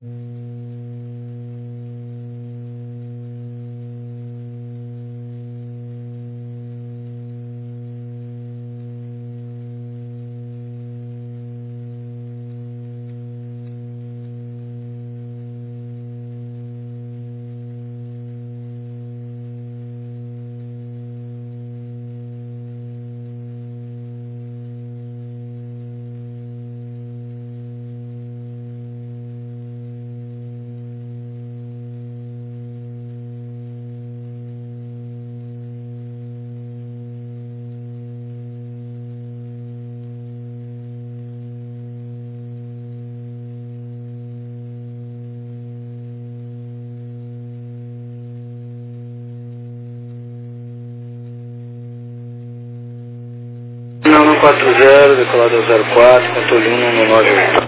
Não, 40, decolado ao 04, controle 1198.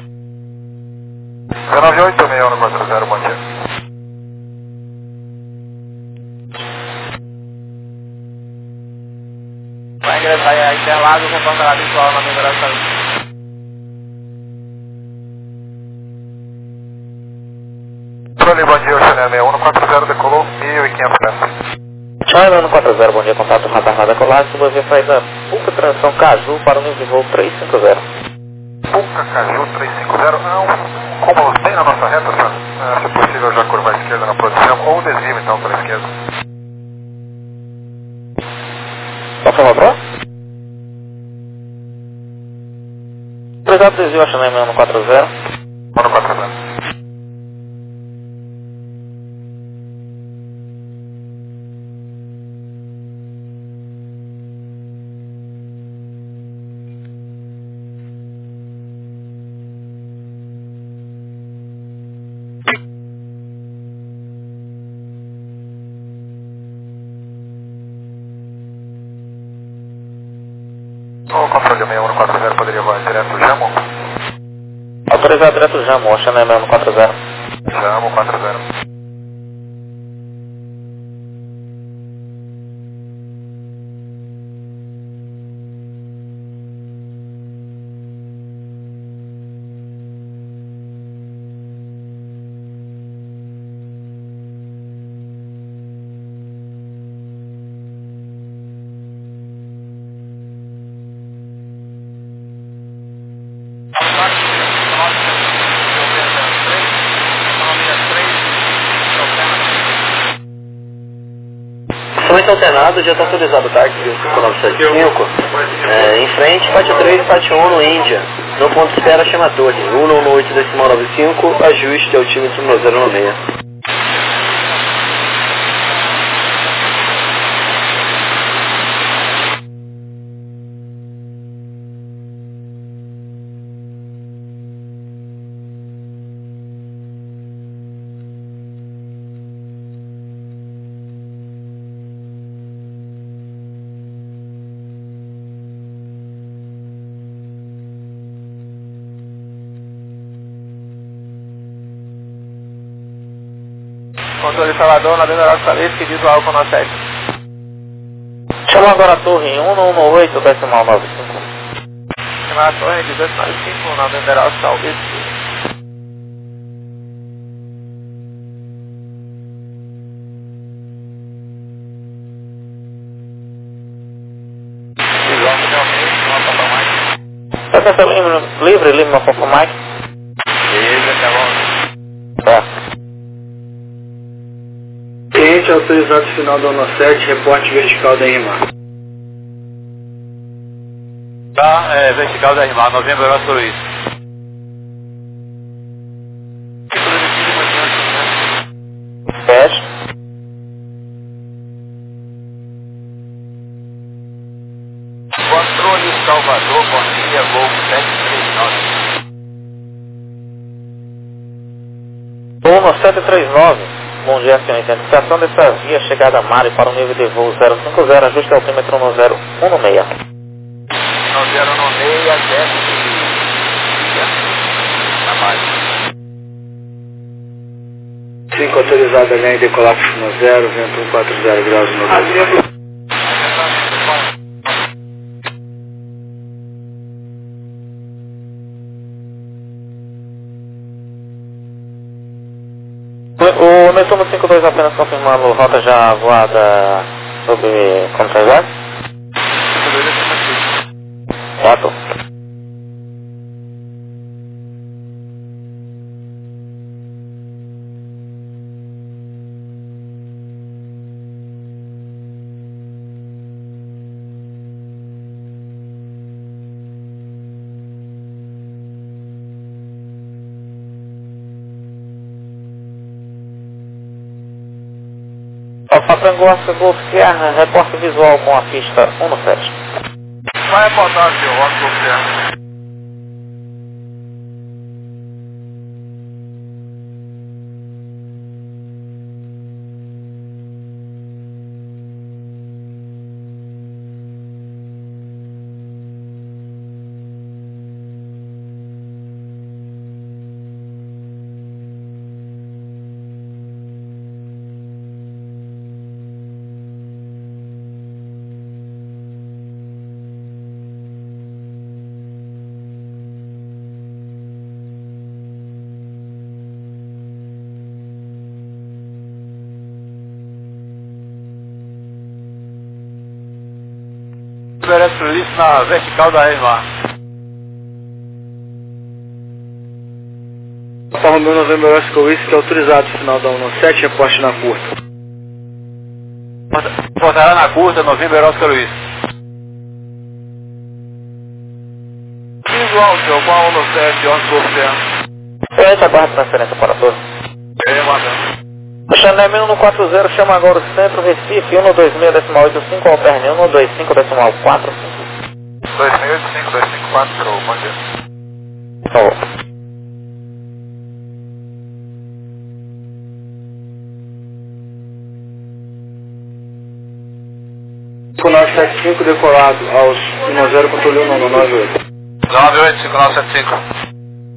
098, 6140, bom dia. Vai ingressar aí Interlagos, comportará visual na numeração. Controle, bom dia, Oceania 6140, decolou 1500 metros. China 140, bom dia, contato radar nada colar, suba via saída Puca, transição Caju para o nível de voo 350. Puca, Caju 350, como tem na nossa reta, senhor? Se é possível já curvar à esquerda na posição, ou desvio então para a esquerda. Qual foi o motor? Obrigado, desvio, China 140. 140. O controle 6140 poderia voar direto Jamo? Autorizado direto Jamo, Oceania 6140. Jamo 40. Instrumento alternado, já está autorizado, tá? 5975. Em frente, Pátio 3, Pátio 1 no Índia. No ponto de espera, chama torre. 198,95, ajuste altímetro no 096. Controle Salvador, na General Salesque, visual com 97. Chama agora a torre 118, decimal 95. Chama a torre 195, na General Salesque. Visual finalmente, uma papai mais. Acesso livre, Lima Papa Mike. Beleza, tá bom. Tá. Cliente autorizado final do ano 7, reporte vertical da RMA. Tá, vertical da RMA, novembro era sobre isso. Fecha. Controle Salvador, bom dia, voo 739. Turno 739. Bom dia, senhor. Identificação dessa via, chegada a Mari para o nível de voo 050, ajuste altímetro no 016. No 096, desce de... 5 autorizado, linha de colapso no 0, vento 140 graus no 90. O Netuno 52 apenas confirmando rota já voada sobre Contras. 52 é Certo. Alfa Tango Oscar Golf Sierra, reporte visual com a pista 17. Vai reportar, senhor, Oscar Sierra. Isso na vertical da EMA. Alfa Romeo November Oscar Whisky autorizado, final da 197, reporte na curta. Portará na curta, November Oscar Luiz. Visual, senhor, com a 197, Oscar Sierra. Excelente, aguarde transferência para todos. Mandando. Xané 140, chama agora o centro, Recife, 126,85, Alperne, 125,45. 265, 254, bom dia. Por favor. Com 975 decolado aos 10 controle 198. 98, 5975.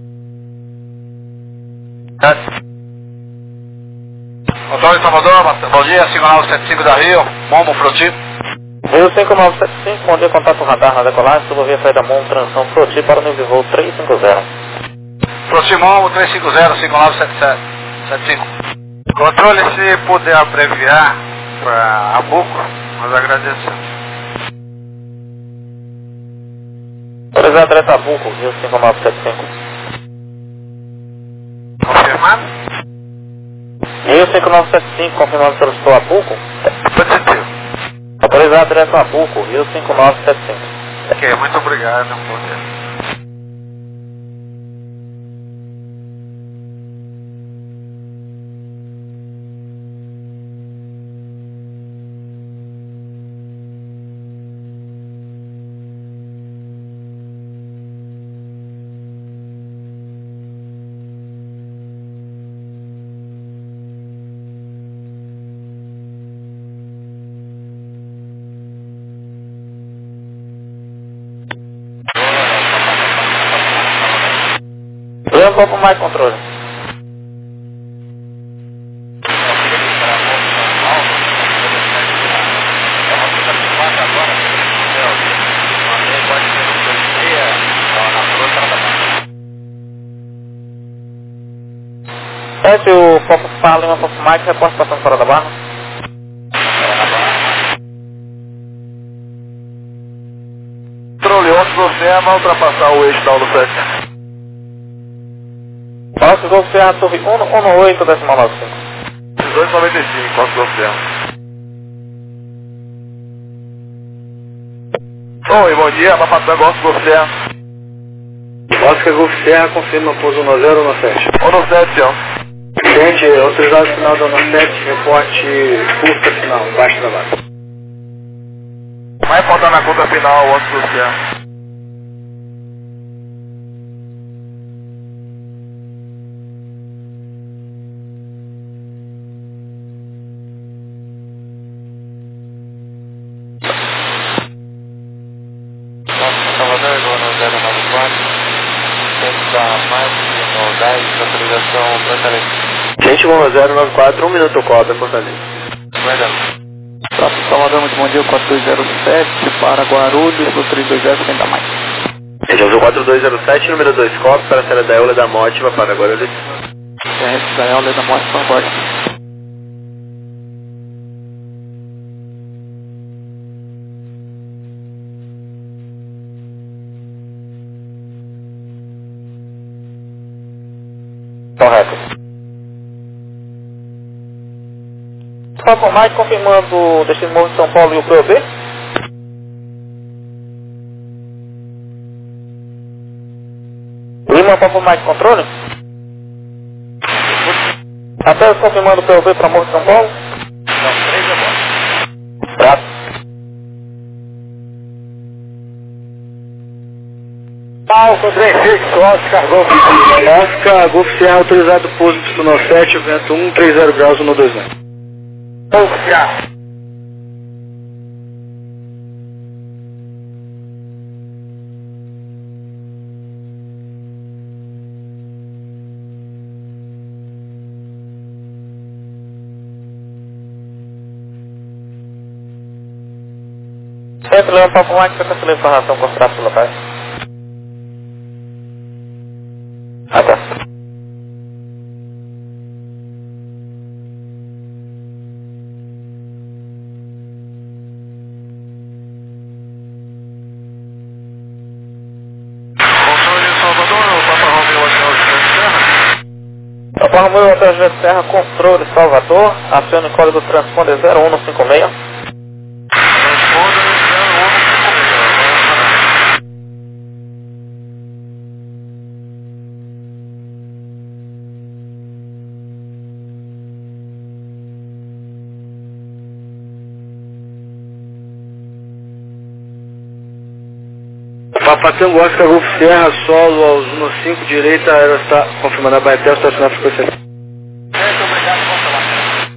Controle Salvador, bom dia, 5975 da Rio, Momo Froti. Rio 5975, bom dia, contato radar na decolagem, subovia saída Momo, transição Froti para o nível voo 350. Froti Momo 350, 5975. Controle, se puder abreviar para Abuco, nós agradecemos. Autorizado direto a Buco, Rio 5975. Confirmado? Rio 5975, confirmando pelo estou a Buco. Positivo. Autorizado direto a Buco, Rio 5975. Ok, muito obrigado, bom dia. Vem um pouco mais controle. Esse o Pop Fala e uma Pop Mike, reporte passando fora da barra. Controle, onde você vai ultrapassar o eixo da 197. Oscar Golf Sierra, Torre 118,95. 1895, Oscar Sierra. Oi, bom dia, Bafatanga, Oscar Sierra. Oscar Golf Sierra confirma pouso 10 197. 197, senhor. Gente, autorizado final da 197, reporte curta final, baixo da base. Vai faltar na conta final, Oscar Sierra. Salvador, igual no 094. Tempo da mais no 10, autorização Fortaleza. Gente, 1094, 1 minuto cobra, Fortaleza. Verdade. Próximo Salvador, muito bom dia, 4207 para Guarulhos, do 320, quem dá mais? Gente, 4207, número 2 copos para a série da Eula da Mótima para Guarulhos. Israel, Leda Morte, Fanboy. Correto. Papo Mike confirmando o destino Morro de São Paulo e o POB. Lima, Papo Mike, controle. Até confirmando o POB para Morro de São Paulo. Não, 3 é bom. Prato. Alfa 36, Oscar, Golf. Oscar, Golf Sierra, autorizado pouso do 97, vento 130 graus, 129. Oscar. Centro Leão, Papo Mike, você cancelou a informação com os traços locais. Ah, tá. Controle Salvador, o Papa Romeu Hotel José Serra. Papa Romeu Hotel José Serra, controle Salvador, acione o código transponder 0156. Responda 0156. Papa Tango, Oscar, Golf Sierra, solo aos 15, direita, aerostar, confirmando a Baetel, estacionar frequência. Muito obrigado, bom trabalho.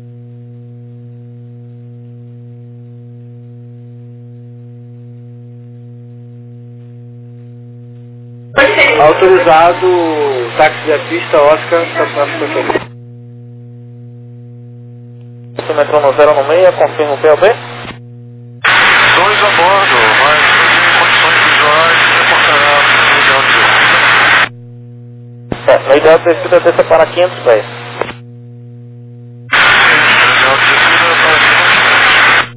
Autorizado, táxi da pista, Oscar, estacionar frequência. O metrô no 096, confirma o POB. 2 a bordo, mas em condições visuais reportará o ideal de descida. É, a ideal de descida desça para 500 pés. O ideal de descida é para 500 metros.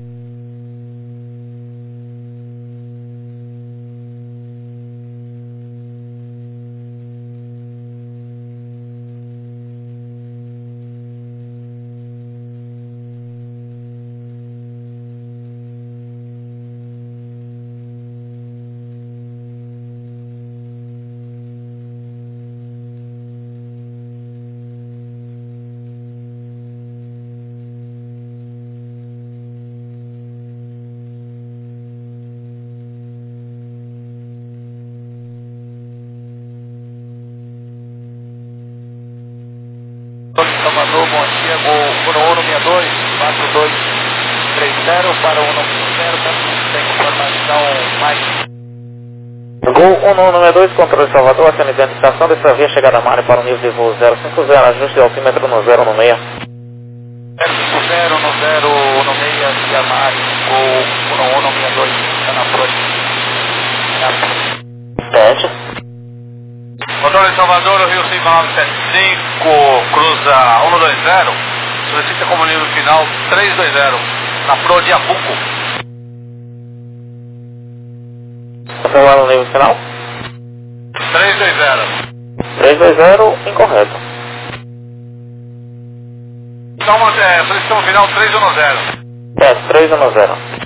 Salvador, bom dia, Gol 1162, 4230 para o 110, tem informação mais. Gol 1192, controle Salvador, acione identificação dessa via chegada a Mário para o nível de voo 050, ajuste de altímetro no 096. 050 no 016, via Mário, Gol 1162, está na próxima. Teste. Controle Salvador, Rio 5975, cruza 120, solicita como nível final 320, na Pro de Apuco. Confirmando o nível final. 320. 320, incorreto. Então, solicitação final 310. Teste 310.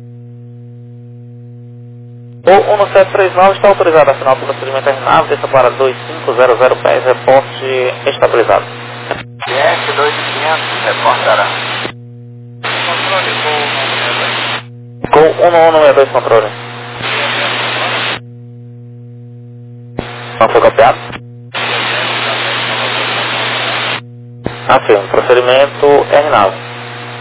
O 1739 está autorizado a assinar o procedimento terminado, desça para 2500 pés, reporte estabilizado. PS 2500, reportará. Gol 1192, controle. Não foi copiado? Afirmo, procedimento R9.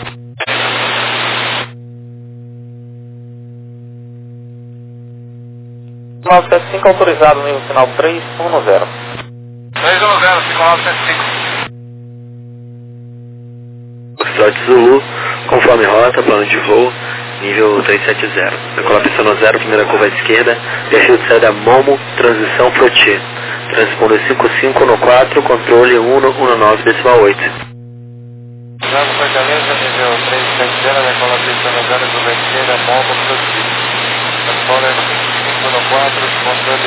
975 autorizado, nível final 310. 310, 5975. Foxtrot Zulu, conforme rota, plano de voo, nível 370. Decolar pista no 0, primeira curva à esquerda, perfil de saída Momo, transição Protier. Transponder 55 no 4, controle 119 decimal 8. Lago Fortaleza, nível 370, decola pista no 0 do esquerda, móvel positivo. Transponder 55 no 4, controle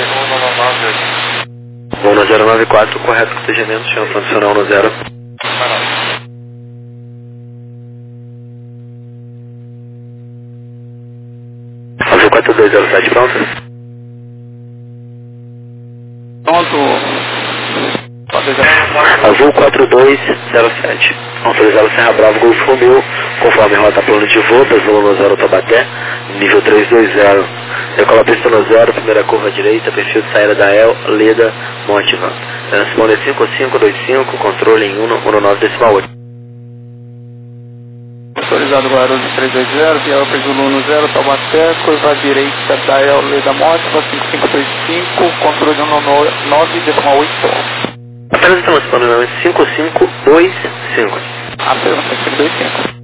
119 8. 1094, correto protegimento, chama tradicional no 0. Azul 4207, pronto? Pronto. Azul 4207. Autorizado Serra Bravo, Golf Romeo, conforme rota plano de voo, Azul no 0 Taubaté, nível 320. Decola pista no 0, primeira curva à direita, perfil de saída da El, Leda, Montevan. Transponder 5525, controle em 119 decimal 8. Autorizado Guarulhos 320, Via Zulu no 0, Taubaté, curva à direita da El, Leda, Montevan, 5525, controle 119 decimal 8. Apenas estamos falando 5525. Apenas 5525.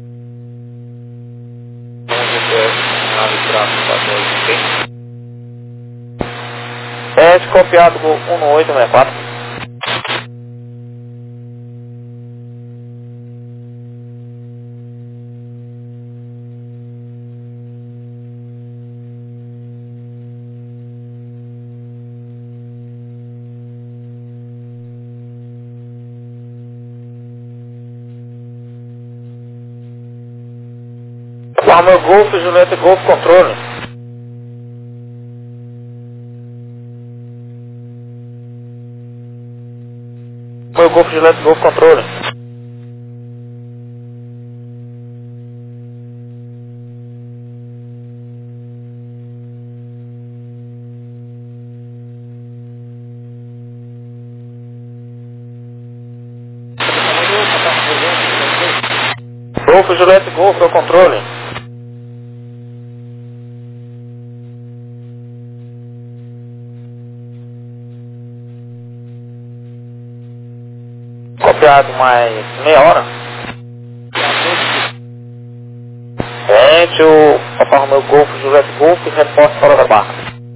É copiado com 1864. Meu Golf, Julieta Golf, controle. Meu Golf, Julieta Golf, controle. Golf, Julieta Golf, meu controle. Copiado mais meia hora. Gente, o Papai Romeu Golf, Juliette Golf, reporte fora da barra.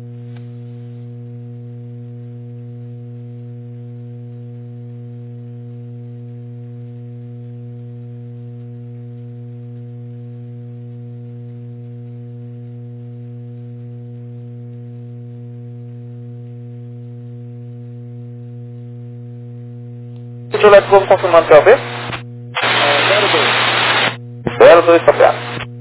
Juliette Golf confirmando PLB? 02 copiado.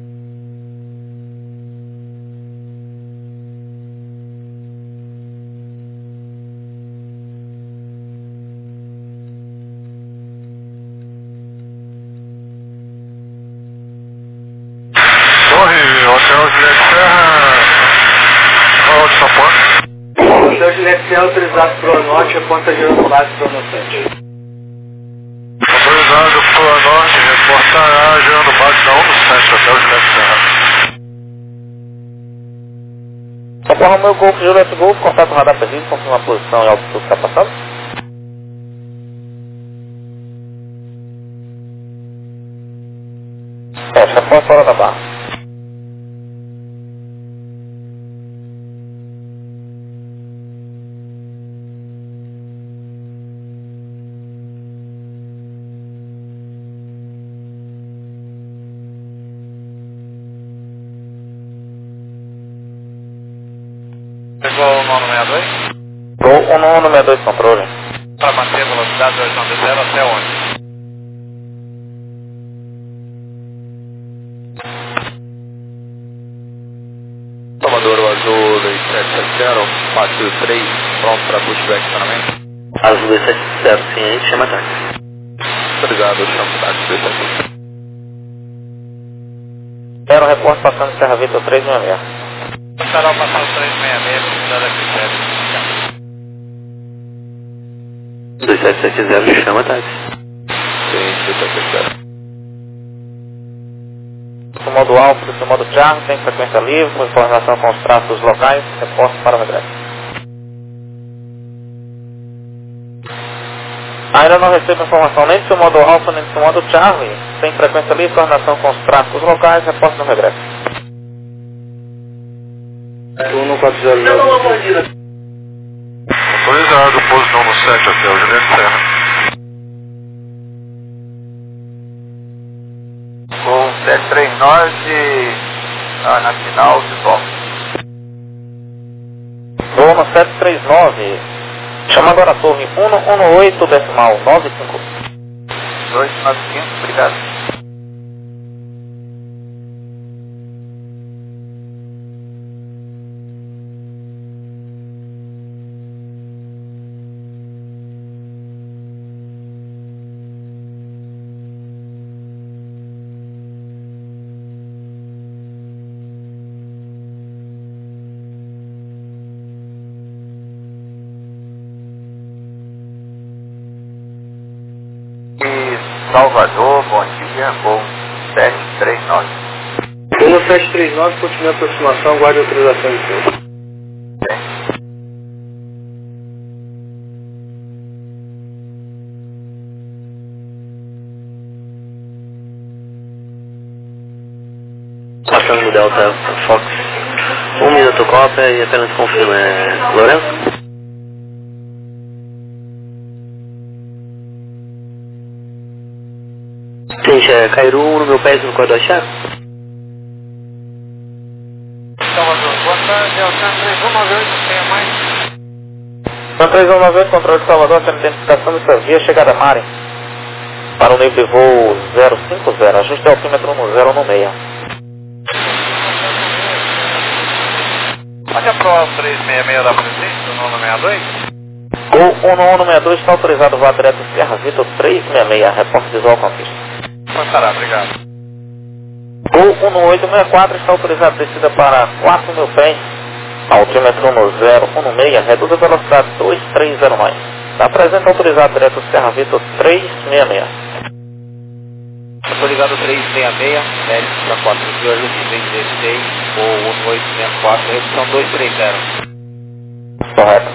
Torre, Hotel Juliette Serra, qual de São Paulo? Hotel Juliette Serra autorizado para o norte, aponta girando base para o norte. Autorizado para o norte, reportará girando base da 17, Hotel Juliette Serra. Papai Romeu Golf, Juliette Golf, contato radar perdido, confirma a posição e altitude está passado. Reporte fora da barra. Pegou o 962? Gol 1162 controle. Para manter a velocidade do horizonte 0 até onde? Salvador, o Azul 2770, 423, pronto para pushback também. Azul 270, sim, aí chama táxi. Obrigado, eu chamo táxi 270. Era um reporte passando Serra Vitor 366. Canal passando 366, velocidade aqui 2770, chama táxi. Sim, 2770. O modo alfa, o modo charme, tem frequência livre, com informação com os traços locais, reporte para o regresso. Ainda não recebo informação nem do seu modo alfa, nem do seu modo charme, tem frequência livre, coordenação com os traços locais, reporte no regresso. 1409. Atualizado, posição no 7 até o Juliano Serra. Com 73 Norte, na final de top. Vou no 739, chama agora a torre 118 decimal 95. 295, obrigado. Salvador, bom dia, voo 739. Voo 739, continue a aproximação, guarde a autorização de pouso. Passando do Delta Fox 1 minuto cópia e apenas confirma, Lourenço? Gente, Cairu no meu pé no código achado? Salvador, boa tarde, é o 3198, tenha mais? 3198, controle de Salvador, tem identificação dessa via, chegada a Mari. Para o nível de voo 050, ajuste o altímetro no 016. Pode aprovar o 366 da presidente, do 962? O 19162 está autorizado, vá direto Serra Vitor 366, repórter visual com a pista. Passará, obrigado. O 1864 está autorizado descida para 4.000 pés, altímetro no 016, reduz a velocidade 230 mais. Está presente autorizado direto Serra Vitor 366. Autorizado 366, Félix para 4 de hoje, 316, ou 1864, redução 230. Correto.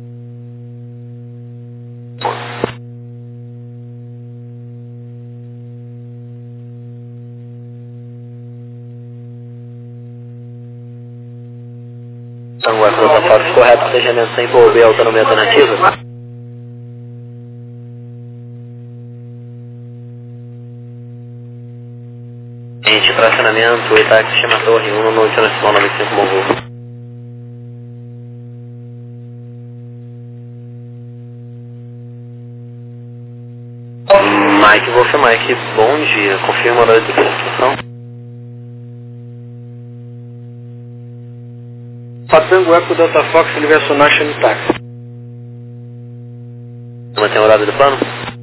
Agora, Delta Fox, correto, planejamento sem envolver autonomia alternativa? Gente, fracionamento, Itaque, chama torre 1 no Internacional 95 Monvoo. Mike, Wolf Mike, bom dia, confirma o horário de instrução. Patango Eco Delta Fox, Universo National Taxi. Mantém o horário do plano?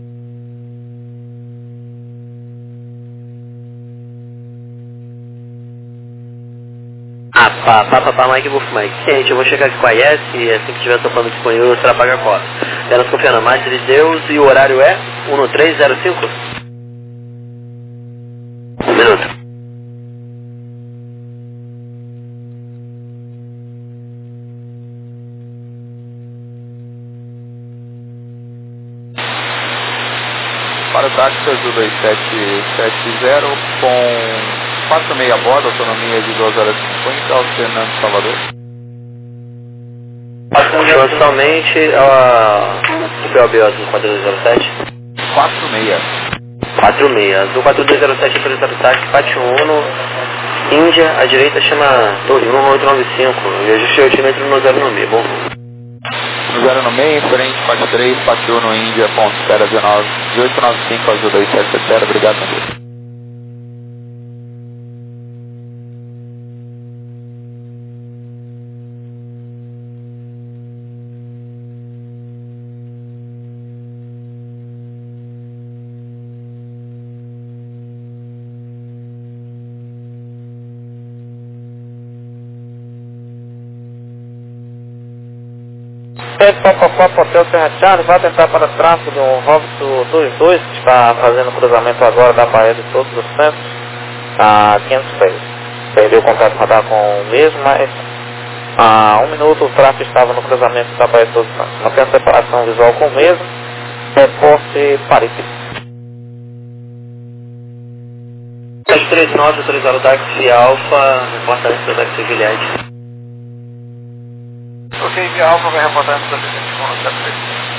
Pá, Mike, Wolf Mike. Gente, eu vou chegar aqui com a IS e assim que tiver seu plano disponível, você vai pagar a cota. Elas confiam na Madre de Deus e o horário é 1305? 1 minuto. Para o táxi Azul 2770 com 46 a bordo, autonomia de 2 horas e 50, alternando Salvador. Somente o POB Azul 4207? 46. 46. Azul 4207 autorizado táxi, Pátio 1, Índia, à direita chama Torre 1895 e ajuste o altímetro no 096, bom? No 0 no meio, em frente, Pátio 3, Pátio 1 Índia, ponto espera 1895, Azul 2770, obrigado, meu Deus. Hotel Serra Charles, vai tentar para tráfego de um Robson 22 que está fazendo cruzamento agora da Baía de Todos os Santos a 500 pés. Perdeu o contato radar com o mesmo, mas há 1 minuto o tráfego estava no cruzamento da Baía de Todos os Santos. Não tem a separação visual com o mesmo, reporte Parecido. 739, autorizado táxi Alfa, reporta antes do táxi Gilead. Ok, via Alfa vai reportar no 73.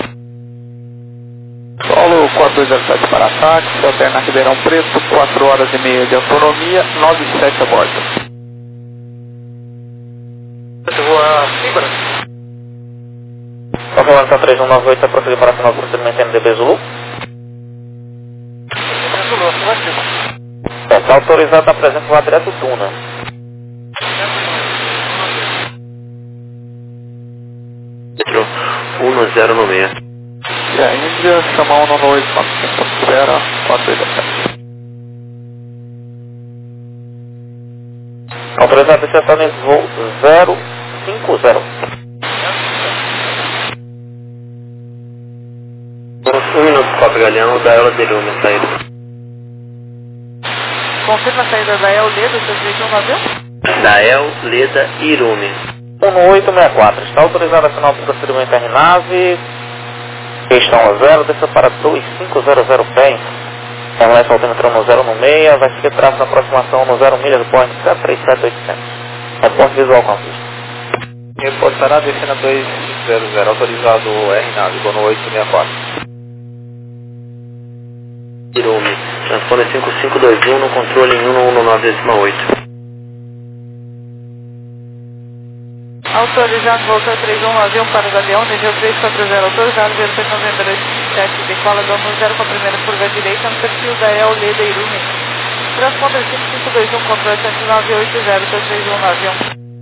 Solo 4207 para ataque, alterna Ribeirão Preto, 4 horas e meia de autonomia, 97 a bordo. Rua Fibra. Calculação 3198 a prosseguir para final do procedimento MDB Zulu. Zulu, afirmativo. Está autorizado a presença do direto Duna. Metro 1096. E a Índia, chama 19845, espera 487. Autorizado a descer em voo 050. Um minuto, 4 Galeão, da Ela de Irume, saída. Confirma a saída da El Leda, 331 no avião? Da El Leda Irume. 1864. Está autorizado a final do procedimento RNAV. Questão a 0, desça para 2500 pés. Permanece o altímetro no 0 no meia, vai seguir traço na aproximação no 0 milha do Boeing 737-800. Reporte visual com a pista. Reportará descendo a 2500, autorizado RNAV, no 864. Irume. Transponder 5521 no controle em 119,8. Autorizado, voltou 31 no avião para o Galeão, DG 340, autorizado, versão novembro 7, decola do 0 com a primeira curva direita, no perfil da El Leda Irume. Transponder 5521, controle 7980, 331 no avião.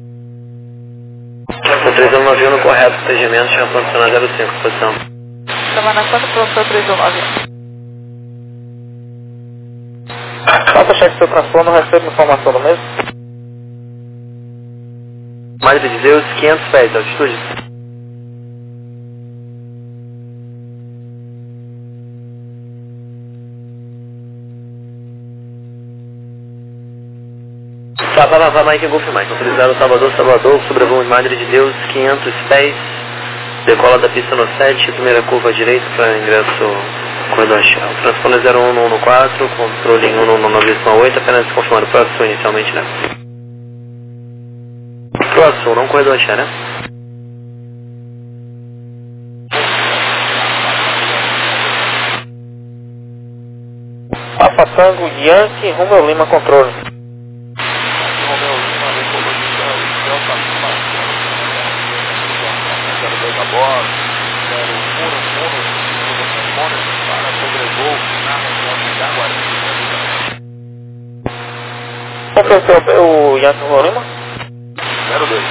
Transponder no avião no correto, protegimento, chama condicionado 05, posição. Semana quando pronto, 331 no avião. Faça cheque do seu transtorno, recebe informação do mesmo. Madre de Deus, 500 pés, altitude. Vai, Mike, Golf Mike. Autorizado Salvador, sobrevoo Madre de Deus, 500 pés. Decola da pista no 7, primeira curva à direita para ingresso corredor Shell. Transponder 0114, controle em 119,8, apenas confirmado para sul inicialmente, né? Pro sul, não corredor Shell, né? Papa Tango Yankee, Romeo Lima, controle. Romeo Lima, recolocou o Delta Lima, 02 a bordo, 01 para sobrevoo na região de Jaguaribe. Qual que é o Yankee Romeo Lima? 02.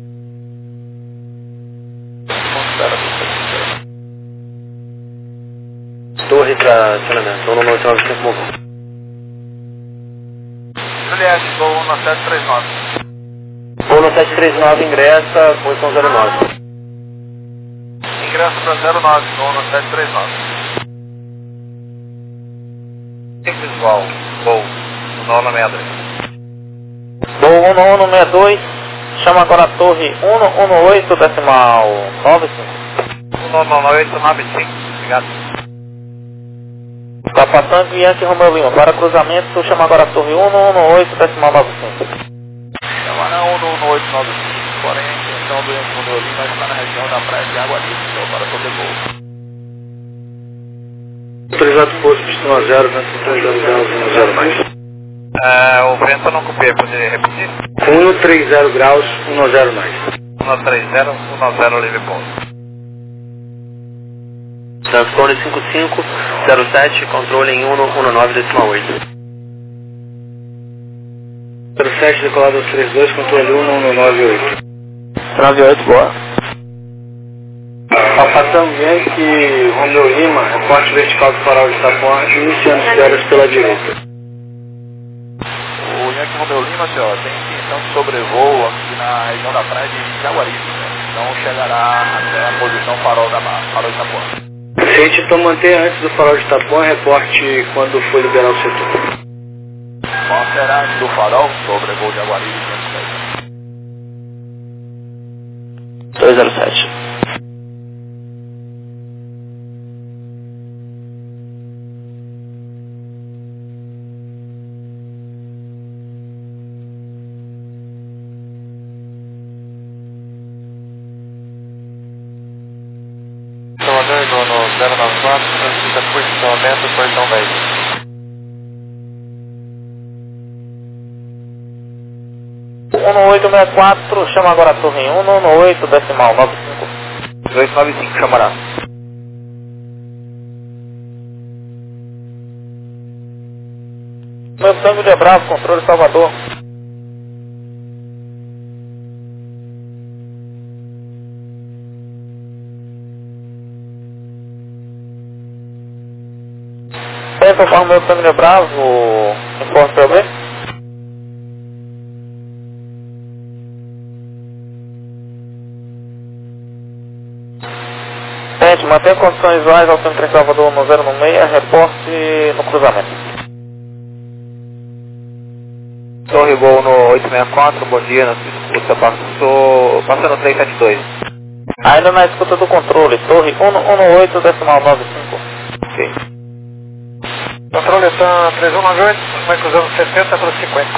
Torre para acionamento, 199,5 movão. Juliette, voo 1739. Voo no 739, ingressa, posição 09. Ingresso para 09, voo no 739. Visual, voo, 963. Voo 1162, chama agora a torre 118,95. 19895, obrigado. Papa Tango Yankee Romeo Lima, para cruzamento, chama agora a torre 118,95. Chama 11895, porém a intenção do Yankee Romeo Lima está na região da praia de Jaguaribe, então para sobrevoo. Autorizado posto, pistão a 0, vento 130 mais. O vento não copiei, poderia repetir? 130 graus, 10 mais. 130, 10 livre ponto. Transponder 5507, controle em 119,8. 07, decolado aos 32, controle 119,8. 98, boa. Alpatão Yankee, Romeo Lima, reporte vertical do farol de Itapuã, iniciando espéras pela direita. O Yankee Romeo Lima, senhor, tem intenção de sobrevoo aqui na região da praia de Jaguaribe, né? Não chegará até a posição farol de Itapuã. Gente, então manter antes do farol de Itapuã, reporte quando for liberar o setor. Qual será antes do farol? Sobrevoo de Jaguaribe, 207. 1864, chama agora a torre 118, decimal 95. 1895, chamará. Meu tango de Bravo, controle Salvador. Conforme meu tango de Bravo, informe PB. Gente, mantenha condições visuais ao centro em Salvador no 096, reporte no cruzamento. Torre Gol no 864, bom dia, na escuta, passando 372. Ainda na escuta do controle, torre 118, decimal 95. Ok. Controle está 3198, vai cruzando 70 para 50.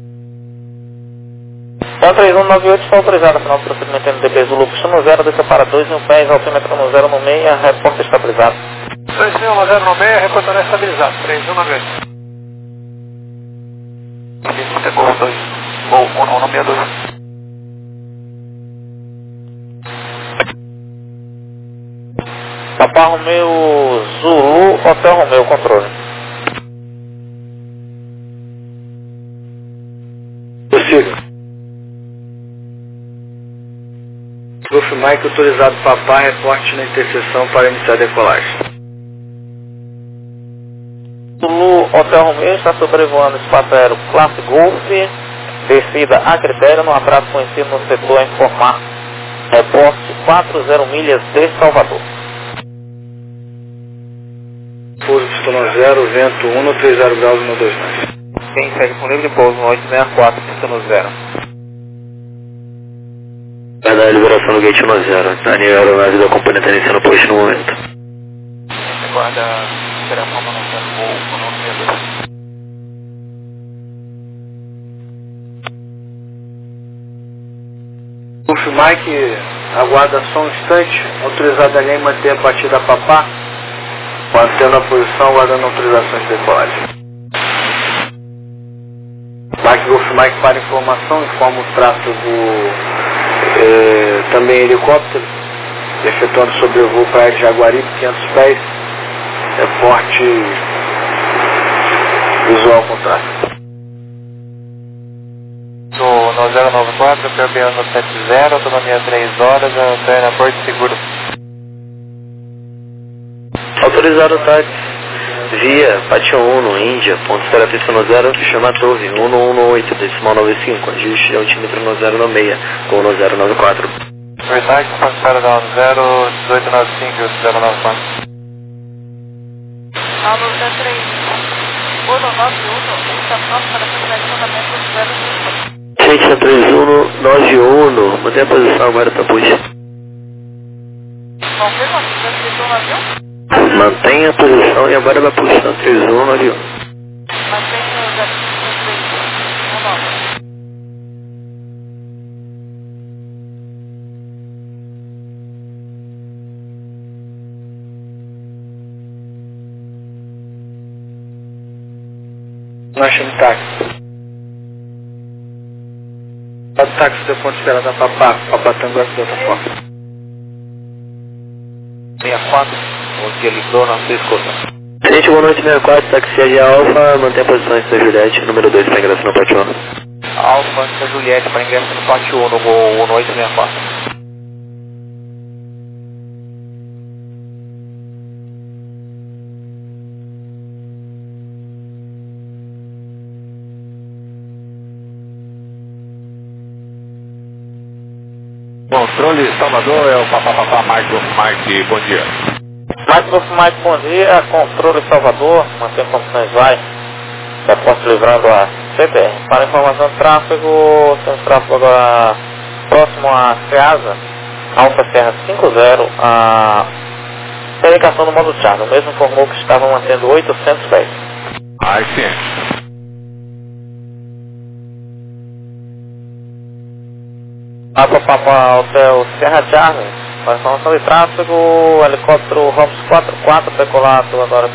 Então 3198 está autorizado, final do procedimento NDB Zulu, puxando 0, desceu para 2 e um pé, altímetro no 096, reporte estabilizado. 3196, reportará estabilizado, 3198. Gol 2, Gol 162. Papa Romeu Zulu, Hotel Romeu, controle. Prossiga. Golf Mike autorizado Papá, reporte na interseção para iniciar a decolagem. Zulu, Hotel Romeu está sobrevoando o espaço aéreo classe Golf, descida a critério no atraso conhecido no setor a informar. Reporte 40 milhas de Salvador. Pouso pistão 0, vento 1, 30 graus, 129. Quem segue com livre pouso no 864, pistão 0. Vai dar a liberação no gate 10. A linha aeronave da companhia está iniciando o posto no momento. Aguarda a operação manuseando o Gol 162. Golf Mike aguarda só um instante, autorizado a linha manter a partida Papá, mantendo a posição, aguardando autorizações de decolagem. Golf Mike para informação, informa o tráfego também helicóptero, efetuando sobrevoo para de Jaguaribe, 500 pés, reporte visual com tráfego. No 094, permeando 70, autonomia 3 horas, antena Porto Seguro. Autorizado táxi via Pátio 1 no Índia, ponto espera pista no 0, chama a torre 118, decimal 95, ajuste de altímetro no 096, com no 094. Verdade, ponto espera da 0, 1895 e 094. Alô, 03, 191, estação para posicionamento do 05. Gente, 3191, mantém a posição, agora tá puxa. Confirma, transmissão no avião? Mantenha a posição e agora vai puxando 31 no avião. Mantenha o 03, 19. Nós chamamos táxi. O táxi deu ponto de espera da Papá Tango de outra forma. 64, bom dia, livrou na sua escuta. Gente, boa noite, 64, táxi de Alfa, mantém a posição em São Juliette, número 2 para ingresso no pátio 1. Alfa, São Juliette, para ingresso no pátio 1, no Gol 1864. Controle Salvador, é o Papapá Mike, bom dia. Mike, bom dia, controle Salvador, mantém condições vai, reporte livrando a CTR. Para informação de tráfego, temos tráfego agora próximo a Ceasa, Alfa Serra 50, a comunicação do modo Charlie, o mesmo informou que estava mantendo 800 pés. Aí sim. Papa Hotel Serra Charlie, para informação de tráfego, helicóptero Ramos 44 decolado agora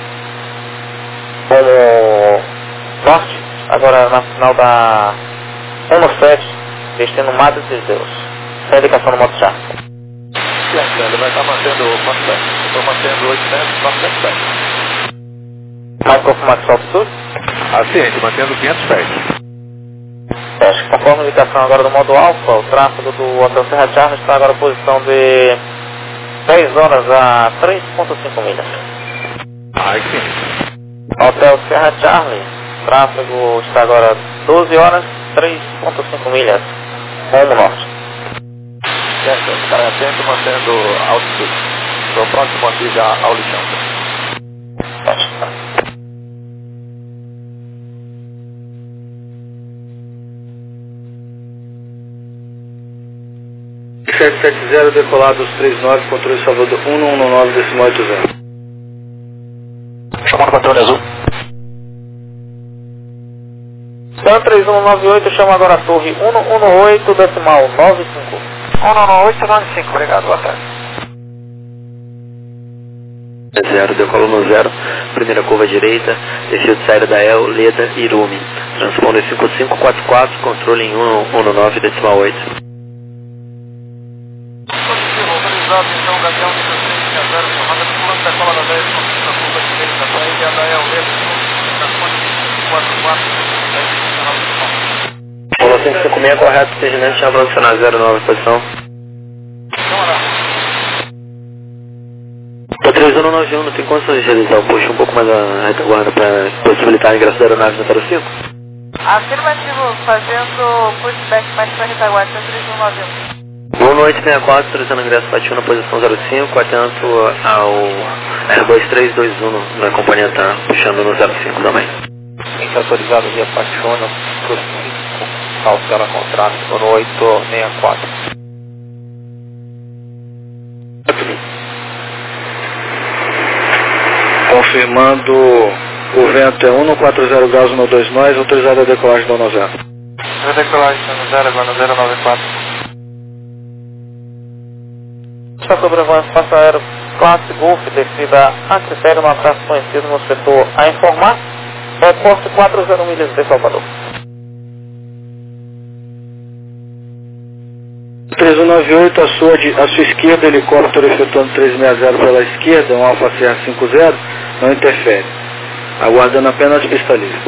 como norte, agora na final da 197, destino Madre de Deus. Essa é a indicação do moto já. Ele vai estar mantendo quantos pés? Estou mantendo 800, 900 pés. Mais confirmação altitude? Asciende, mantendo 500 pés. Acho que conforme a indicação agora do modo alfa, o tráfego do Hotel Serra Charles está agora em posição de 10 horas a 3,5 milhas. Aí sim. Hotel Serra Charlie, tráfego está agora 12 horas, 3,5 milhas, rumo norte. Certo, ficar atento, mantendo altitude. Estou próximo aqui já ao lixão. 770 decolados 39, controle Salvador 1119,80. Chamando controle azul. Sam 3198, chama agora a torre 118 decimal 95. 11895, obrigado, boa tarde. 0, decola no 0, primeira curva direita, descida de saída da El, Leda, Irumi. Transponder 5544, controle em 119 decimal 8. Positivo, autorizado então, Gabriel, nível 360, chamada pulando da cola da 10, na curva direita, saída da El, Leda, transponder 5544, Pula 556, correto, segmento, avança na 09, posição. Tô 3191, não tem condições de realizar o push um pouco mais a retaguarda para possibilitar a ingresso da aeronave na 05? Afirmativo, fazendo pushback mais para retaguarda, 3191. Boa noite, 64, autorizando o ingresso Patinho na posição 05, atento ao R2321, na companhia está puxando no 05 também. Está autorizado via Paixona para o 5, cautela contrato no 864. Confirmando o vento é 140 graus no 2 nós, autorizado a decolagem do 10. A decolagem no 0, agora no 094. Está sobrevoando espaço aéreo classe Golf, descida a critério no atraso conhecido no setor a informar. Reporte 40 milhas de Salvador. 3198, à sua esquerda, helicóptero efetuando 360 pela esquerda, um Alfa Serra 50, não interfere. Aguardando apenas pista livre.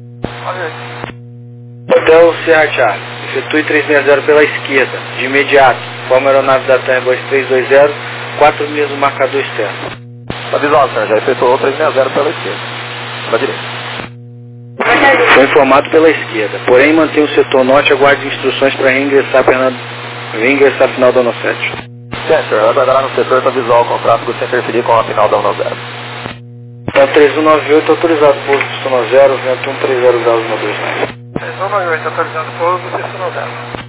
Hotel Serra Charlie, efetue 360 pela esquerda, de imediato. Forma a aeronave da TAM 2320, 4 milhas no marcador externo. Tá visual, senhor, já efetuou 360 pela esquerda. Pela direita. Foi informado pela esquerda, porém mantém o setor norte e aguarde instruções para reingressar a final da 17. Certo, senhor, aguardará no setor para visual com o tráfego sem interferir com a final da 10. Então 3198 autorizado pouso pistão 0, vento 130 graus no 2 mais. 3198 autorizado pouso pistão 0.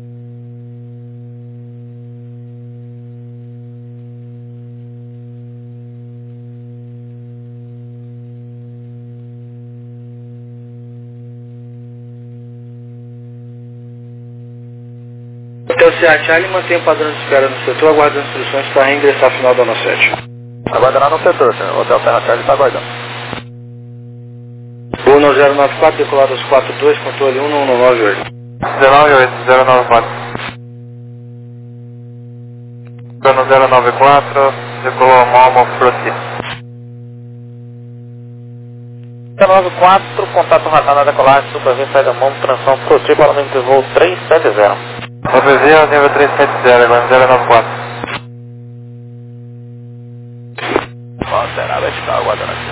Hotel Serra Charlie mantém o padrão de espera no setor, aguardando instruções para reingressar a final da 17. Aguardará no setor, senhor. O Hotel Serra Charlie está aguardando. Voo no 094, decolado aos 42, controle 1198. 098, 094. No 094, decolou Malmo Frutti. 094, contato radar na decolagem, supervia saída Malmo, transição Frutti, parlamento de voo 370. Supervia nível 370, agora 094. Será, vai ficar aguardando aqui.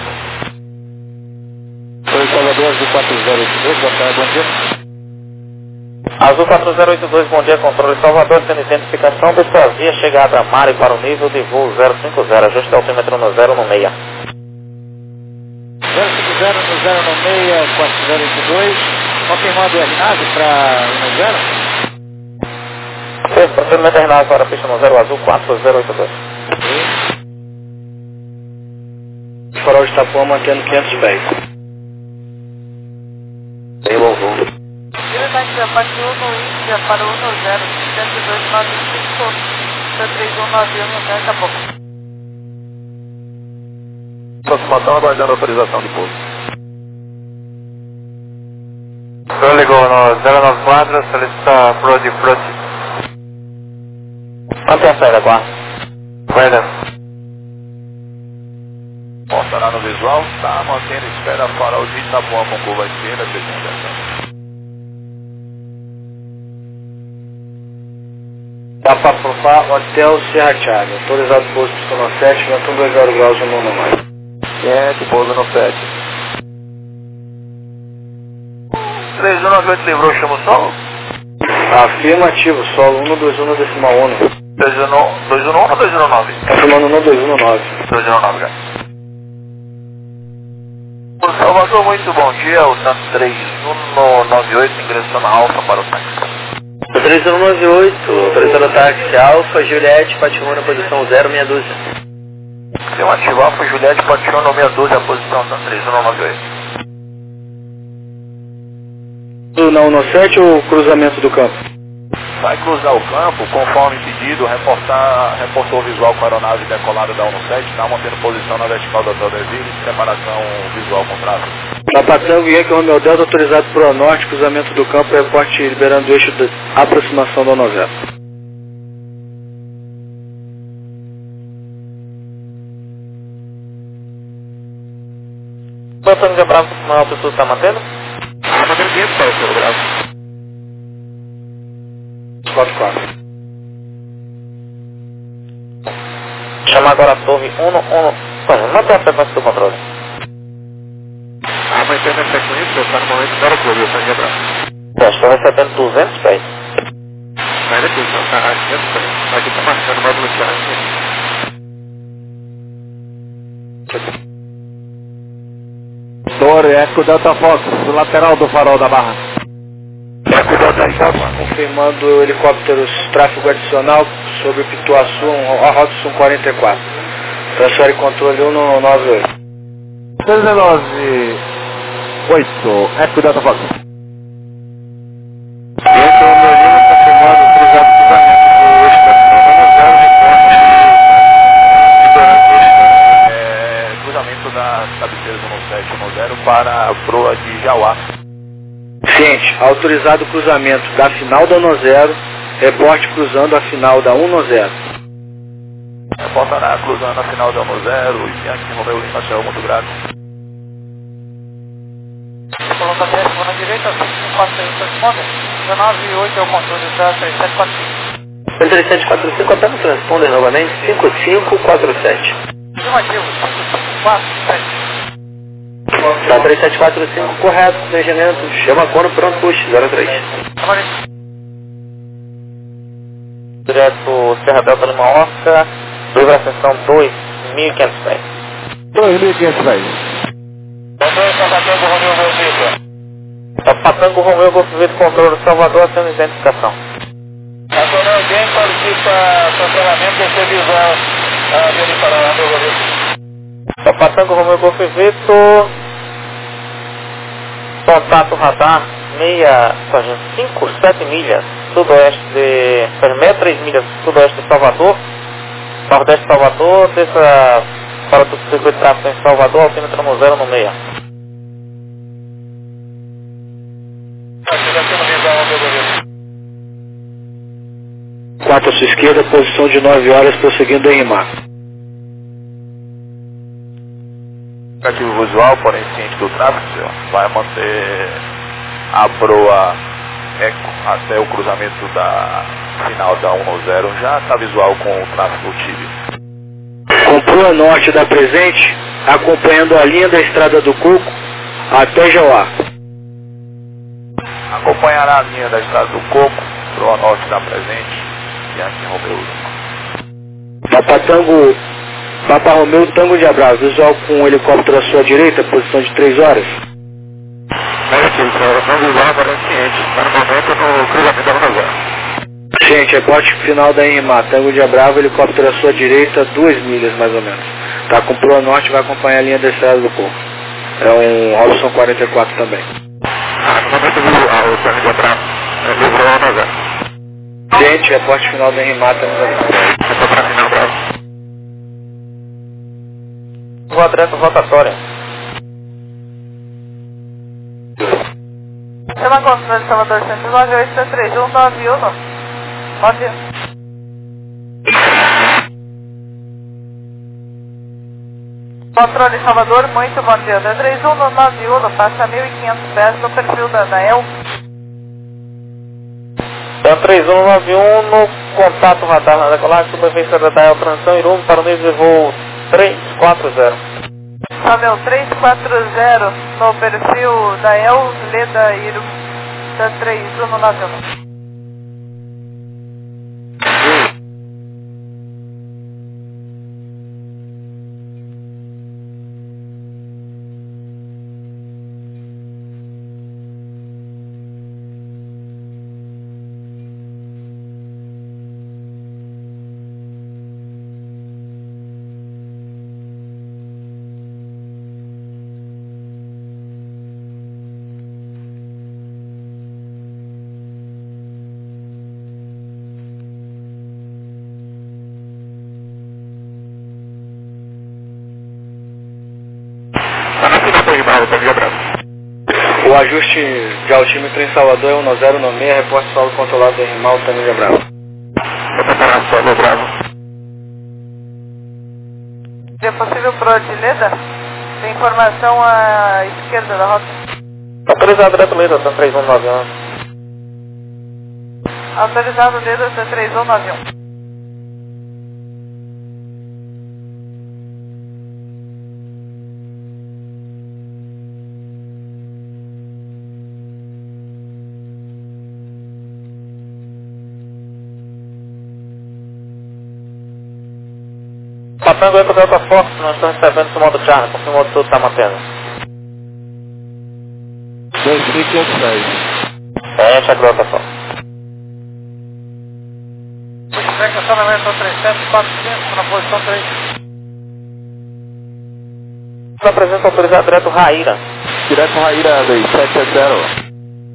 Foi Salvador, Azul 4082, boa tarde, bom dia. Azul 4082, bom dia, controle Salvador, sendo identificação de sua via, chegada a Mari para o nível de voo 050, ajuste altímetro no 0 no 6. 050 no 0 no 6, 4082, confirmando a nave para o 0. Sim, procedimento terminal para a pista no 0 Azul 4082. Farol de Itapuã mantendo 500 pés. Bem bom voo. Diretamente da parte 1 no Índia para o 10, 10295, 3191, até daqui a pouco. Aproximação aguardando autorização de pouso. Eu ligou no 094, solicita Pro de Front. Mantém a saída, quarto. Vai dar. Postará no visual, tá mantendo espera farol de Itapuã com curva esquerda, segunda. Da Papafá, Hotel Serra Charlie. Autorizado posto pistão 7, vento 20 graus no mais. 500, pouso no 7. 3198 livrou, chama o solo? Afirmativo, solo 121 decimal 1. 211 ou 219? Confirmando no 219. 219, cara. Por Salvador, muito bom dia, o Santos 3198 ingressando a Alfa para o táxi. 3198, autorizado táxi Alfa, Juliette, Pationa, posição 062. Tem um ativo Alfa, Juliette, Pationa, 612, a posição Santos 3198. Na 197 ou cruzamento do campo? Vai cruzar o campo, conforme pedido, reportou visual com a aeronave decolada da 197, está mantendo posição na vertical da Todeville, preparação visual com tráfego. Papatango e Yankee Romeo Delta, autorizado para o norte, cruzamento do campo, reporte liberando o eixo de aproximação da 90. Antônio de Bravo, uma altitude está mantendo? Está mantendo 500 pés, seu Bravo. 44. Chama agora a torre 111. Mantém a frequência do controle. Mantendo a frequência, está no momento 0 clube, São de Bravo. Estou recebendo 200 pés. Sai daqui, então, está a 500 pés. Aqui está marcando mais velocidade. Torre, Eco Delta Fox, do lateral do farol da barra. Eco Delta Fox, confirmando helicópteros, tráfego adicional sobre o Pituaçu, a Robson 44. Transfere controle 198. 198, Eco Delta Fox. Esse é o meu livro confirmando o cruzamento do estação 0, Cruzamento da cabeceira do 1710 para a proa de Jauá. Ciente, autorizado o cruzamento da final da 10, reporte cruzando a final da 190. Reportará cruzando a final da 10 e Yankee Romeo Lima, céu muito grato. Coloca 10 na direita, 546 responde. 198 é o controle da 3745. 3745, até no transponder novamente, 5547. Afirmativo, 547. Tá 3745, correto, regimento, chama Cono, pronto, push, 03. Direto Serra Delta Lima Oscar, livre ascensão 2.500 pés. 2.500 pés. Papatango Romeo Golf V do controle do Salvador, sendo identificação. Acionou alguém, solicita cancelamento desse visual verificar a meu. Papatango Romeo Golf V, contato radar 7 milhas sudoeste de 63 milhas sudoeste de Salvador, nordeste de Salvador, desça para o circuito de tráfego em Salvador, altímetro 096. Quatro à sua esquerda, posição de 9 horas, prosseguindo em Rimar. Ativo visual, porém ciente do tráfego, senhor. Vai manter a proa Eco até o cruzamento da final da 110, já está visual com o tráfego TIB. Com proa norte da presente, acompanhando a linha da Estrada do Coco até Jauá. Acompanhará a linha da Estrada do Coco, proa norte da presente, Yankee Romeo Lima. Papa Romeu, Tango de Abraço, visual com o helicóptero à sua direita, posição de 3 horas. Negativo, senhora, não visual, agora ciente. Está no momento no cruzamento da 190. Gente, reporte final da Rimar, Tango de Abravo, helicóptero à sua direita, 2 milhas mais ou menos. Tá com proa norte, vai acompanhar a linha da Estrada do Coco. É um Robson 44 também. No momento o Tango de Abravo livrou a 190. Gente, reporte final da Rimar, Tango de Abravo. Reporte final, Bravo. Rua direto rotatória. Chama controle Salvador Centro 9831991. Bom dia. Controle Salvador, muito bom dia. 3191, passa 1.500 pés no perfil da Anael. 3191 no contato radar na decolagem, superfície da Anael, transição e rumo para o nível de voo 340. Meu 340 no perfil da El, Leda Irum, da 3191. O ajuste de altímetro em Salvador é 1096, reporte solo controlado em Rimal, Tamília Bravo. É possível pro de Leda? Tem informação à esquerda da rota. Autorizado direto Leda, 3191. Autorizado Leda, 3191. Patango é para Delta Fox, nós estamos recebendo esse modo Charlie, confirmou que tudo está mantendo. 2556. É, check Delta Fox. Check acionamento 3745 na posição 3. Apresenta autorizado direto Raíra. Direto Raíra 2770.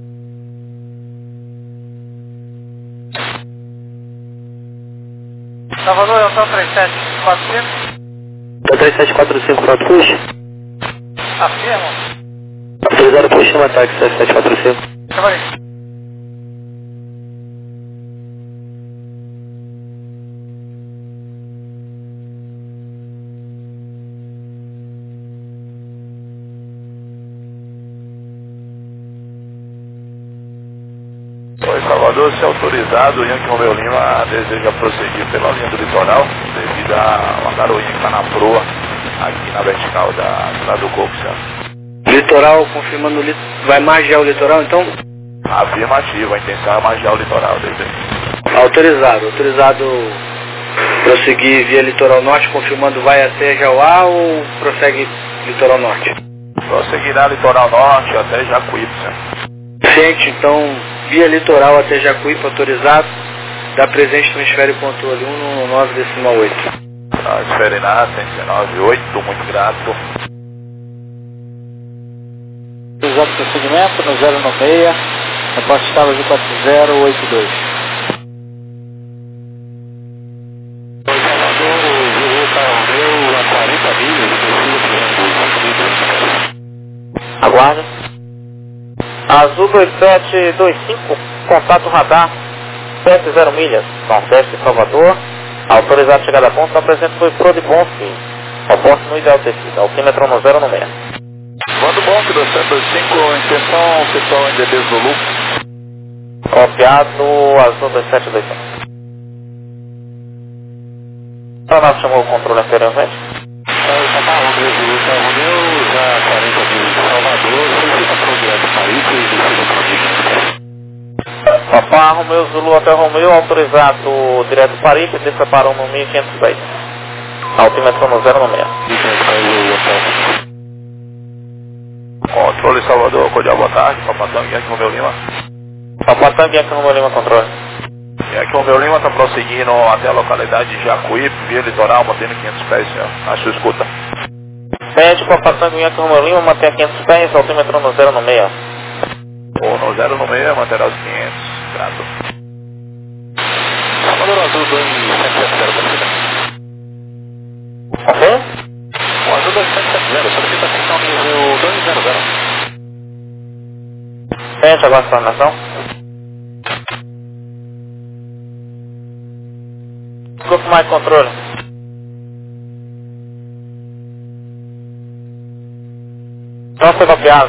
Salvador, eu estou 3745. 3745 pronto, push. Afirma. Autorizado push no ataque 3745. Chama aí. Oi, Salvador, se autorizado, o Yankee Romeu Lima deseja prosseguir pela linha do litoral devido a uma garoinha que está na proa aqui na vertical da Estrada do Coco, certo? Litoral, confirmando, vai margear o litoral então? Afirmativo, a intenção é margear o litoral desde aí. Autorizado prosseguir via litoral norte, confirmando vai até Jauá ou prossegue litoral norte? Prosseguirá litoral norte até Jacuípe, certo? Ciente, então, via litoral até Jacuípe, autorizado, dá presente transfere controle 119,8. Transfere na 119,8, muito grato. Exato procedimento no 096, reporte estava de 4082. Oi, Salvador, o Zulu Romeu a 40 milhas, Aguarda. Azul 2725, contato radar 70 milhas, Nordeste Salvador, autorizado chegada a ponto, apresenta foi Pro de Bonfi, ao ponto no ideal tecido, altímetro no 096. Manda bom, 725, intenção pessoal NDB Zulu. Copiado Azul 2725. Então nós chamou o controle anteriormente. Romeu, Zulu Romeu, já 40 milhas de Salvador, solicita progresso Paris e Papá Romeu Zulu até Romeu, autorizado direto Paris, despreparou no 1510. Altímetro no 096. Controle Salvador, cordial boa tarde, Papatangue, Yankee Romeu Lima. Papatangue, Yankee Romeu Lima, controle. Yankee Romeu Lima está prosseguindo até a localidade de Jacuípe, via litoral, mantendo 500 pés, senhor. Na sua escuta. Pede Papatangue, Yankee Romeu Lima, mantenha 500 pés, altímetro no 096. Ou no 096, manterá os 500, grato. Salvador Azul 2770, Ok? o Azul 2770, solicita atenção nível 200. Frente, agora a informação. Grupo mais controle. Não foi copiado.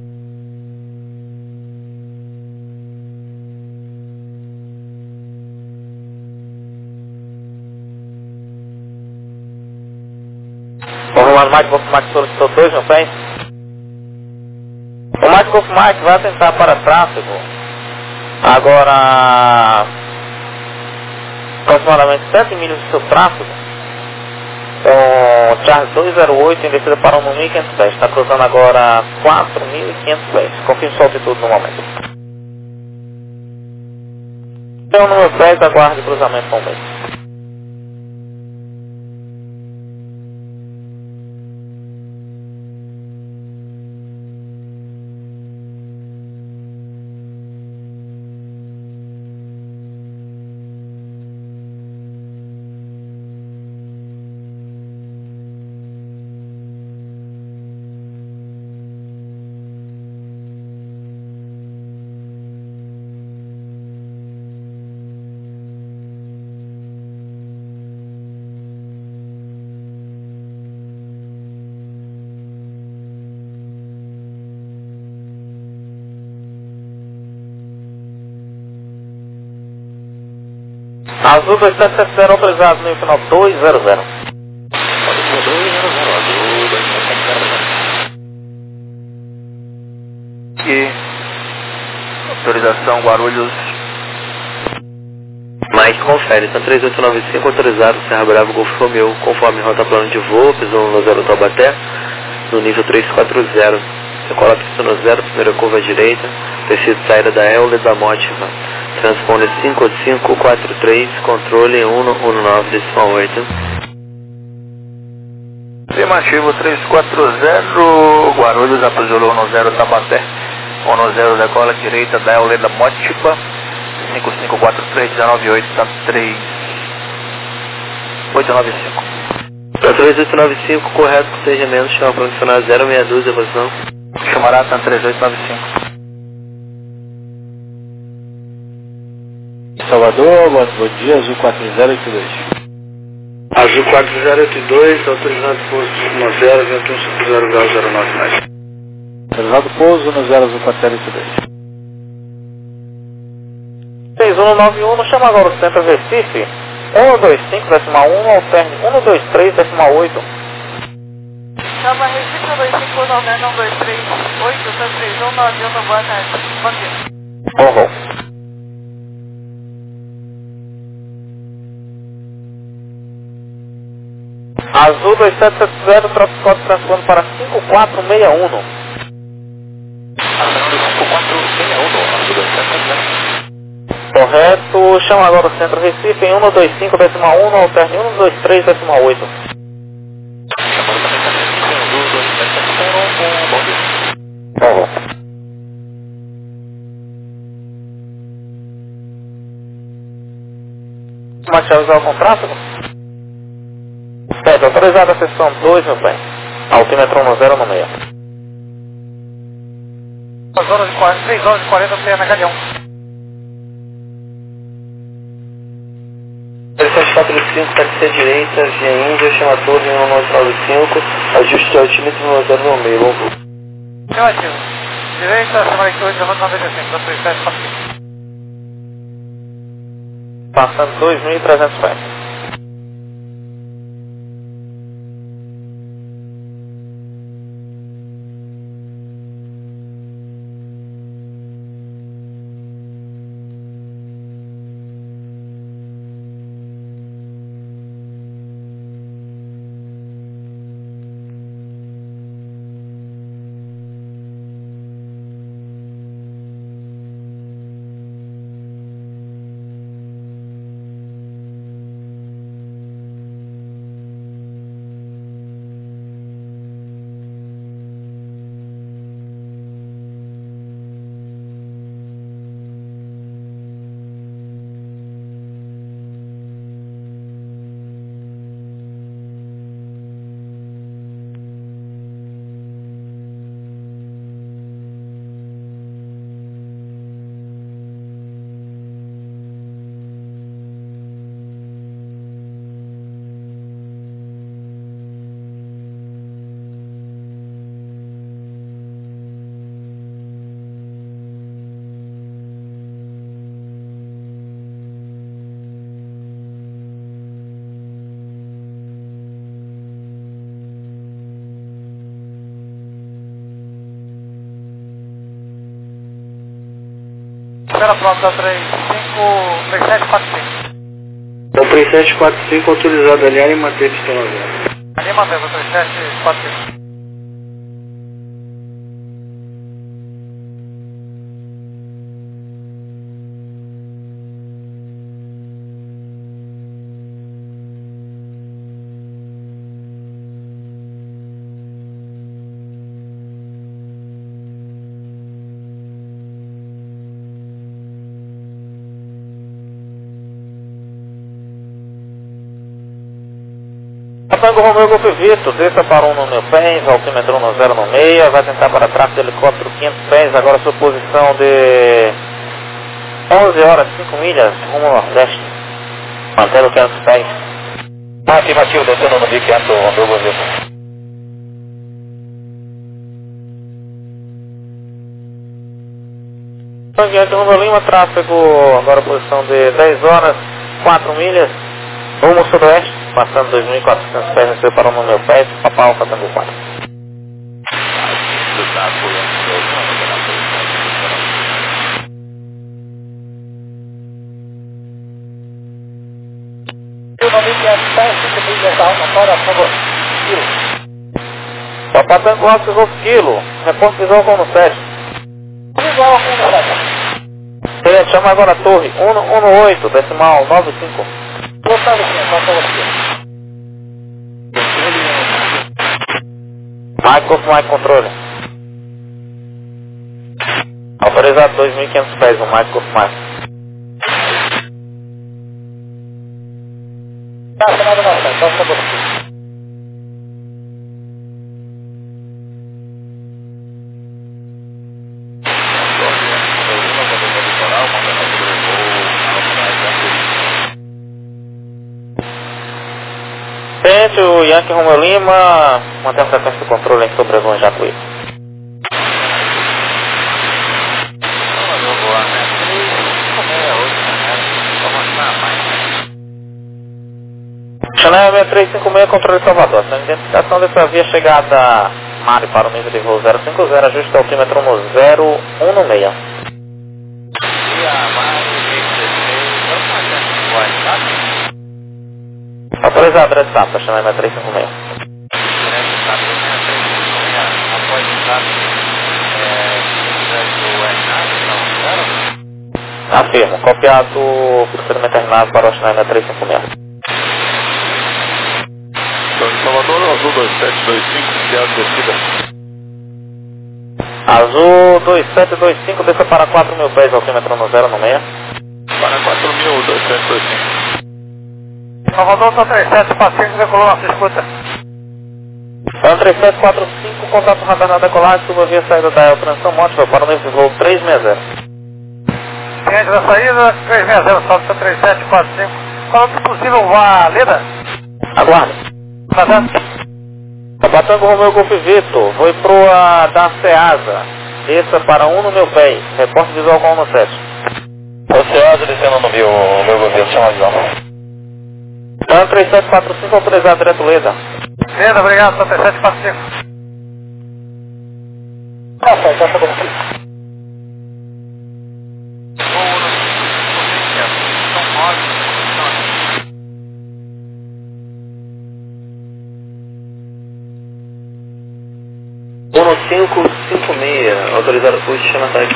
O Mike solicitou 2 no PEN. O Mike vai tentar para tráfego. Agora, aproximadamente 7 milhas do seu tráfego. Com Charles 208 em descida para 1.500 pés. Está cruzando agora 4.500 pés. Confirme sua altitude no momento. Então, número 10, aguarde cruzamento com o meio. Azul 2770 autorizado no final 200. E autorização Guarulhos. Mike confere, está 3895 autorizado, Serra Bravo, Golfo Romeu, conforme rota plano de voo, pisou no 0 Taubaté, no nível 340. Decola pista no 0, primeira curva à direita, tecido saída da Euler da Mótiva. Transponder 5543, controle 119,8. Afirmativo 340, Guarulhos, aprisionou no 0 Tabaté. 10 decola à direita da Euler da Mótiva. 5543, 198, 3895. Para 3895, correto, com 6 menos, chama para adicionar 062, evolução. Chamará, tá 3895. Salvador, bom dia, Azul 4082. Azul 4082, autorizado posto no 0, vento 150,09 mais. Autorizado pouso no 0, Azul 4082. 6191, chama agora o centro Recife. 125,1, alterne 123,8. Chama Recife 125,9, 123,8, 331, boa tarde. Bom dia. Horror. Azul 2770, troca de transpondo para 5461. Acionando 5461, Azul 2770. Correto, chama agora o centro Recife em 125,1, alterne 123,8. Chamando também para Recife, Azul 2770, bom dia. Horror. Marcializar com tráfego? Certo, autorizada a seção 2, meu bem. Altímetro no 0 no meio. 3 horas e 40, CNH1. 3745, taxi à direita, via Índia, chama torre 1995, ajuste de altímetro no 0 no meio, longo. Negativo. Direita, chama 8, levando 95, 237, Passando 2.300 pés. Zero pronto, 3745. Então 3745 autorizado alinhar e manter pistão na zero. Ali mantendo, 3745. Tango Romeo Golf Vitor, desça para 1 no meu pés, altímetro 10 no meia, vai tentar para tráfego de helicóptero 500 pés, agora sua posição de 11 horas 5 milhas, rumo ao nordeste, mantendo 500 pés. Afirmativo, descendo no 1500, Romeo Golf Vitor. Tangueante Romeo Lima, tráfego, agora posição de 10 horas 4 milhas, rumo sudoeste, passando 2.400 pés, desceu para 1 no meu pés, Papa Alfa Tango 4. Papa Tango Alfa Golf Kilo, reporte visual como 7. Visual como 7. Chama agora a torre 118, decimal 95. Voltando aqui, voltando aqui. Mike controle. Autorizado 2.500 pés, o Mike of Mike. Tá, nada na frente, só por aqui. Tente o Yankee Romeo Lima, mantém a sequência de controle em sobrevoo em Jacuí. Chanel 6356, controle de Salvador. A identificação dessa via chegada Mari para o nível de voo 050, ajuste o altímetro no 016. Autorizado, direto SAP, Chanel 6356. Afirmo, copiado o procedimento terminado para o Chanel 6356. Salvador, azul 2725, iniciado descida. Azul 2725, desça para 4.000 pés, altímetro no 016. Para 4.000, 2725. Salvador, 3745, decolou nossa escuta. 3745, contato radar na decolagem, suba via saída da transição móvel para o nível de voo 360. Ciente da saída, 360, salve 3745. Qual é o possível vá Leda? Aguarde. Tá dando? Papatango Romeo Golf Vitor, vou proa da Ceasa, desça para 1 no meu pé, reporte visual com 17. O Ceasa descendo no meu Golf Vitor, chama a visão. 3745, autorizado direto Leda. Leda, obrigado, 3745. Tá certo, já chegou aqui. Uno 556, autorizado por chama ataque.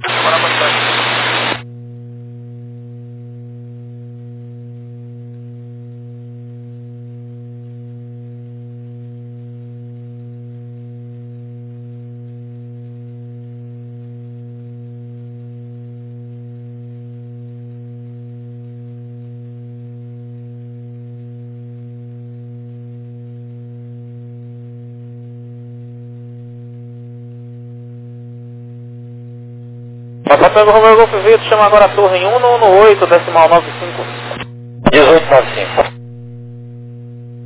Papatango Romeo Golf Vitor, chama agora a torre em 118, decimal 95. 1895.